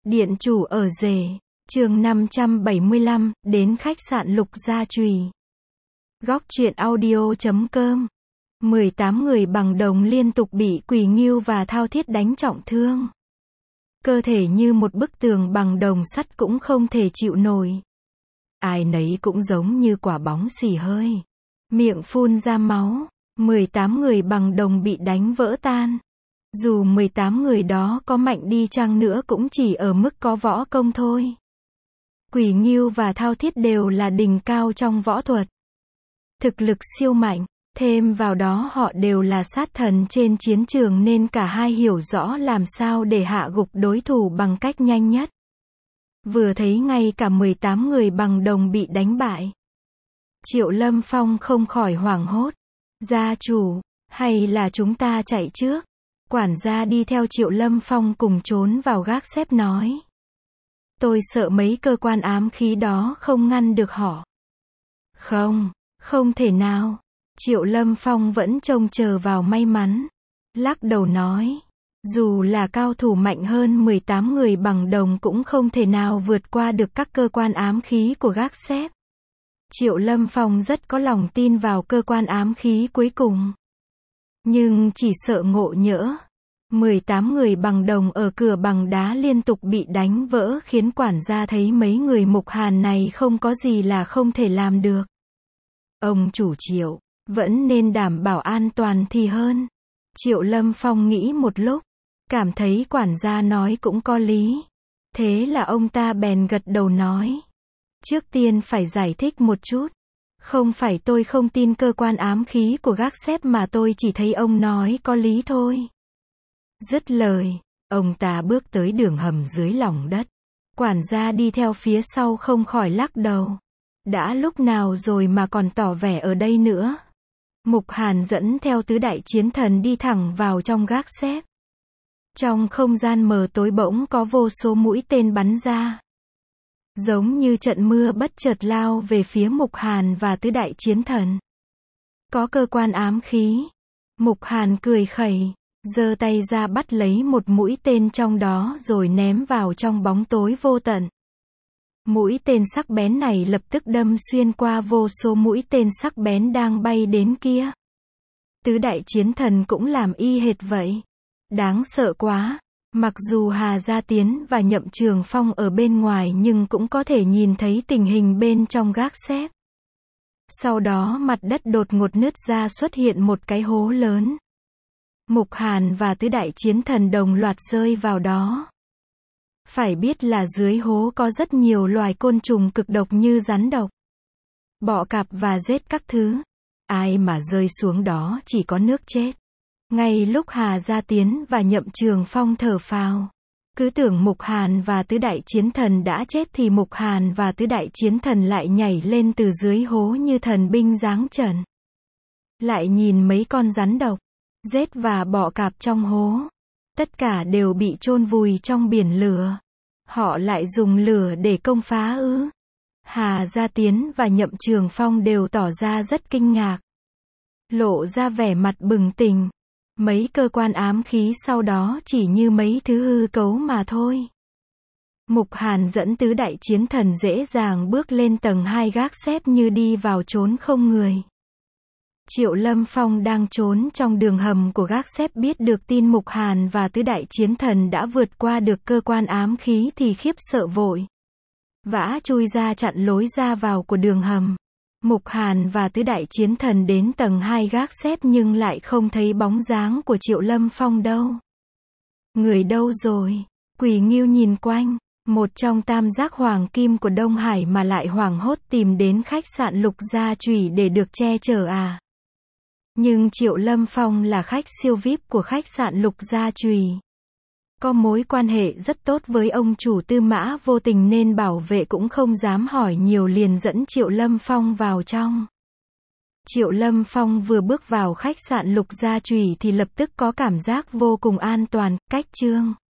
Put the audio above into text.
Điện chủ ở rể, chương 575, đến khách sạn Lục Gia Trùy. Góc truyện audio.com 18 người bằng đồng liên tục bị Quỳ Ngưu và Thao Thiết đánh trọng thương. Cơ thể như một bức tường bằng đồng sắt cũng không thể chịu nổi. Ai nấy cũng giống như quả bóng xì hơi. Miệng phun ra máu, 18 người bằng đồng bị đánh vỡ tan. Dù 18 người đó có mạnh đi chăng nữa cũng chỉ ở mức có võ công thôi. Quỳ Ngưu và Thao Thiết đều là đỉnh cao trong võ thuật. Thực lực siêu mạnh, thêm vào đó họ đều là sát thần trên chiến trường nên cả hai hiểu rõ làm sao để hạ gục đối thủ bằng cách nhanh nhất. Vừa thấy ngay cả 18 người bằng đồng bị đánh bại, Triệu Lâm Phong không khỏi hoảng hốt. Gia chủ, hay là chúng ta chạy trước? Quản gia đi theo Triệu Lâm Phong cùng trốn vào gác xếp nói. Tôi sợ mấy cơ quan ám khí đó không ngăn được họ. Không thể nào. Triệu Lâm Phong vẫn trông chờ vào may mắn. Lắc đầu nói. Dù là cao thủ mạnh hơn 18 người bằng đồng cũng không thể nào vượt qua được các cơ quan ám khí của gác xếp. Triệu Lâm Phong rất có lòng tin vào cơ quan ám khí cuối cùng. Nhưng chỉ sợ ngộ nhỡ. 18 người bằng đồng ở cửa bằng đá liên tục bị đánh vỡ khiến quản gia thấy mấy người Mục Hàn này không có gì là không thể làm được. Ông chủ Triệu, vẫn nên đảm bảo an toàn thì hơn. Triệu Lâm Phong nghĩ một lúc, cảm thấy quản gia nói cũng có lý. Thế là ông ta bèn gật đầu nói. Trước tiên phải giải thích một chút. Không phải tôi không tin cơ quan ám khí của gác xếp mà tôi chỉ thấy ông nói có lý thôi. Dứt lời, ông ta bước tới đường hầm dưới lòng đất. Quản gia đi theo phía sau không khỏi lắc đầu. Đã lúc nào rồi mà còn tỏ vẻ ở đây nữa. Mục Hàn dẫn theo tứ đại chiến thần đi thẳng vào trong gác xếp. Trong không gian mờ tối bỗng có vô số mũi tên bắn ra. Giống như trận mưa bất chợt lao về phía Mục Hàn và tứ đại chiến thần. Có cơ quan ám khí. Mục Hàn cười khẩy, giơ tay ra bắt lấy một mũi tên trong đó rồi ném vào trong bóng tối vô tận. Mũi tên sắc bén này lập tức đâm xuyên qua vô số mũi tên sắc bén đang bay đến kia. Tứ đại chiến thần cũng làm y hệt vậy. Đáng sợ quá. Mặc dù Hà Gia Tiến và Nhậm Trường Phong ở bên ngoài nhưng cũng có thể nhìn thấy tình hình bên trong gác xếp. Sau đó mặt đất đột ngột nứt ra xuất hiện một cái hố lớn. Mục Hàn và tứ đại chiến thần đồng loạt rơi vào đó. Phải biết là dưới hố có rất nhiều loài côn trùng cực độc như rắn độc, bọ cạp và rết các thứ. Ai mà rơi xuống đó chỉ có nước chết. Ngay lúc Hà Gia Tiến và Nhậm Trường Phong thở phào, cứ tưởng Mục Hàn và tứ đại chiến thần đã chết thì Mục Hàn và tứ đại chiến thần lại nhảy lên từ dưới hố như thần binh giáng trần. Lại nhìn mấy con rắn độc, rết và bọ cạp trong hố. Tất cả đều bị chôn vùi trong biển lửa. Họ lại dùng lửa để công phá ư? Hà Gia Tiến và Nhậm Trường Phong đều tỏ ra rất kinh ngạc. Lộ ra vẻ mặt bừng tỉnh. Mấy cơ quan ám khí sau đó chỉ như mấy thứ hư cấu mà thôi. Mục Hàn dẫn tứ đại chiến thần dễ dàng bước lên tầng 2 gác xếp như đi vào chốn không người. Triệu Lâm Phong đang trốn trong đường hầm của gác xếp biết được tin Mục Hàn và tứ đại chiến thần đã vượt qua được cơ quan ám khí thì khiếp sợ vội vã chui ra chặn lối ra vào của đường hầm. Mục Hàn và tứ đại chiến thần đến tầng 2 gác xếp nhưng lại không thấy bóng dáng của Triệu Lâm Phong đâu. Người đâu rồi? Quỳ Ngưu nhìn quanh, một trong tam giác hoàng kim của Đông Hải mà lại hoảng hốt tìm đến khách sạn Lục Gia Trùy để được che chở à? Nhưng Triệu Lâm Phong là khách siêu VIP của khách sạn Lục Gia Trùy. Có mối quan hệ rất tốt với ông chủ Tư Mã Vô Tình nên bảo vệ cũng không dám hỏi nhiều liền dẫn Triệu Lâm Phong vào trong. Triệu Lâm Phong vừa bước vào khách sạn Lục Gia Trùy thì lập tức có cảm giác vô cùng an toàn, cách chương.